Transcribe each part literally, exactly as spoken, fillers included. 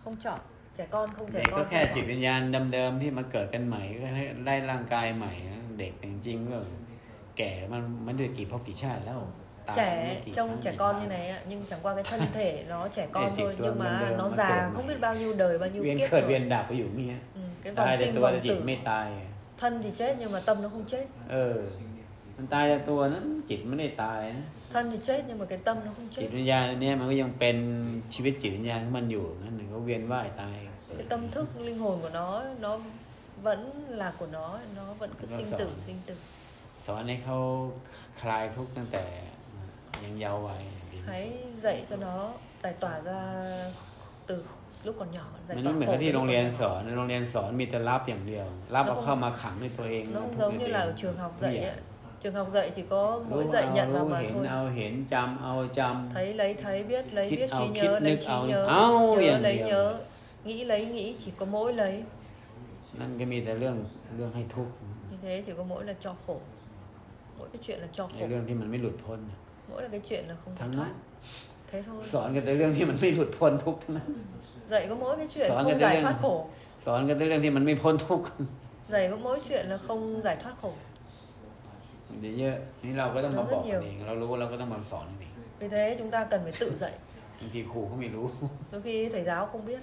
không chọn, trẻ con không trẻ เด็ก con ก็ không แค่จิต chọn. วิญญาณเดิมๆที่มาเกิดกันใหม่ก็ให้ได้ร่างกายใหม่นะเด็กจริงๆก็แก่มันมันด้วยกี่ภพกี่ชาติแล้วตาย Trẻ กี่ trông ครั้ง trẻ กี่ con ครั้ như ง này ạ, nhưng chẳng qua cái thân thể nó trẻ con Để chỉ thôi, tuần nhưng mà lần nó đường mà già quiệt không mày. biết bao nhiêu đời, bao nhiêu เวียน kiếp เกิดเวียน rồi. ดับไปอยู่เงี้ย Ừ, cái ตาย vòng แต่ sinh ตัว vòng แต่จิต tử. ไม่ตาย Thân thì chết nhưng mà tâm nó không chết. เออมันตายแต่ตัวนั้นจิตไม่ได้ตายนะ Thân thì chết nhưng mà cái tâm nó không จิต chết. วิญญาณเนี่ยมันก็ยังเป็นชีวิตจิตวิญญาณของมันอยู่งั้นมันก็เวียนว่ายตาย Cái tâm thức linh hồn của nó nó vẫn là của nó, nó vẫn cứ Nó sinh sợ. tử sinh tử. สอนให้เขาคลายทุกข์ตั้งแต่ยังเยาว์วัยดีที่สุด Hãy dạy cho nó giải tỏa ra từ lúc còn nhỏ, มั giải น tỏa ไม่เหมือน khổ กับที่ từ โร lúc ง còn เรียน nhỏ. สอนในโรงเรียนสอนมีแต่รับอย่างเดียว รับ Nó เอา không- เข้ามาขังในตัวเอง Nó không ทุก giống ข์ như ใน là ตัว ở เอง trường học ทุก dạy อย่า ấy. ง Trường học dạy chỉ có รู้ mỗi เอา dạy nhận vào รู้ mà เห็น thôi. เอาเห็นจำเอาจำ Thấy lấy thấy biết lấy Khít biết ao, trí khít nhớ lấy nức trí ao. nhớ, Ao nhớ อย่าง lấy เดียว nhớ, nghĩ lấy nghĩ, chỉ có mỗi lấy. นั่นก็มีแต่เรื่องเรื่องให้ทุกข์ Như thế chỉ có mỗi là cho khổ. Mỗi cái chuyện là cho ใน khổ. เรื่องที่มันไม่หลุดพ้น Mỗi là cái chuyện là không ทั้ง giải นั้น thoát. Thế thôi. สอนกันแต่เรื่องที่มันไม่หลุดพ้นทุกข์ทั้งนั้น Dạy có mỗi cái chuyện Xóa không cái giải tiếng- thoát khổ. สอนกันแต่เรื่องที่มันไม่พ้นทุกข์ Dạy có mỗi chuyện là không giải thoát khổ. เดี๋ยวเยอะนี่เราก็ต้องมา Nó บ rất อกกัน nhiều. เองเรารู้เราก็ต้องมาสอนกันเอง Vì thế chúng ta cần phải tự dạy. บางทีครูเขาไม่รู้ Đôi khi thầy giáo không biết.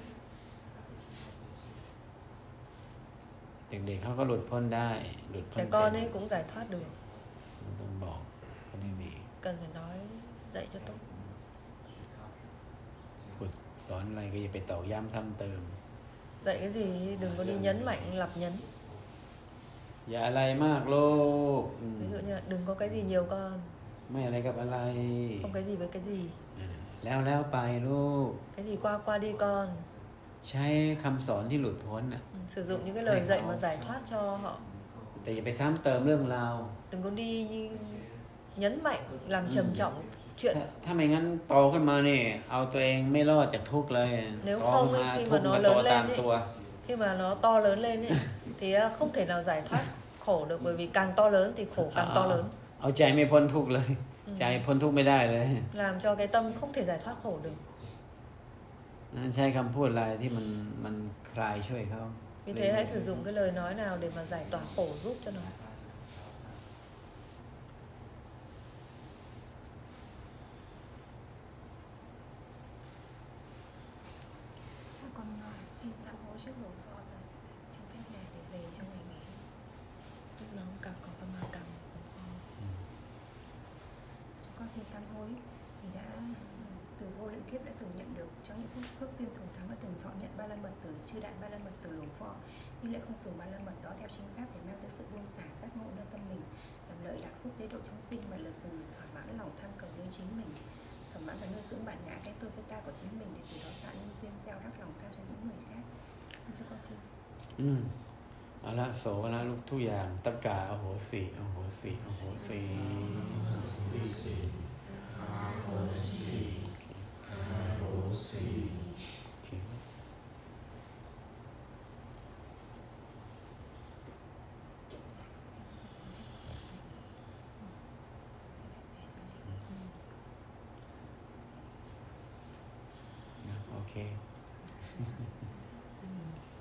เด็กๆเขาก็หลุดพ้นได้หลุดพ้น Trẻ เป็ con น ấy cũng giải thoát được. ต้องบอกเขาไม่มี Cần phải nói dạy cho tốt. พูดสอนอะไรก็อย่าไปตอกย้ำซ้ำเติม Dạy cái gì đừng có đi nhấn mạnh lặp nhấn. อย่าอะไรมากลูกอืม Ví dụ như là đừng có cái gì nhiều con, ไม่อะไรกับอะไร không cái gì với cái gì. แล้วแล้วไปลูก Cái gì qua qua đi con. ใช้คำสอนที่หลุดพ้นน่ะ Ừ, sử dụng những cái lời dạy mà giải thoát cho họ. แต่อย่าไปซ้ำเติมเรื่องราว Đừng có đi như nhấn mạnh làm trầm trọng chuyện. ถ้าถ้าไม่งั้นโตขึ้นมาเนี่ยเอาตัวเองไม่รอดจากทุกข์เลย Nếu โต không ขึ้น ấy, มา khi ทุ mà กข์ nó มันก็โต lớn ตาม lên ตัว ấy, khi mà nó to lớn lên ấy, thì không thể nào giải thoát khổ được, bởi vì càng to lớn thì khổ càng to lớn. เอาใจไม่พ้นทุกข์เลย ใจพ้นทุกข์ไม่ได้เลย Làm cho cái tâm không thể giải thoát khổ được. ใช้คำพูดอะไรที่มันมันคลายช่วยเขา Vì thế hãy sử dụng cái lời nói nào để mà giải tỏa khổ giúp cho nó. Con xin sám hối trước Lord Phật và xin phép Ngài để về trong ngày nghỉ. Lúc nó càng có tâm mà càng Chúng con xin sám hối vì đã từ vô lượng kiếp đã từng nhận được trong những phước phước duyên thù thắng đã từng thọ nhận ba la mật từ chư đại ba la mật từ Lord Phật, nhưng lại không dùng ba la mật đó theo chính pháp để mang tới sự buông xả giác ngộ nơi tâm mình, làm lợi lạc xúc tế độ chúng sinh, mà là dùng thỏa mãn lòng tham cầu nơi chính mình, thỏa mãn và nuôi dưỡng bản ngã cái tôi cái ta của chính mình, để từ đó tạo nên duyên gieo rắc lòng tham cho những người khác. Cho con xin. อืมเอาละโสละลูกทุกอย่างตะกาอโหสิอโหสิอโหสิโอเคนะโอเค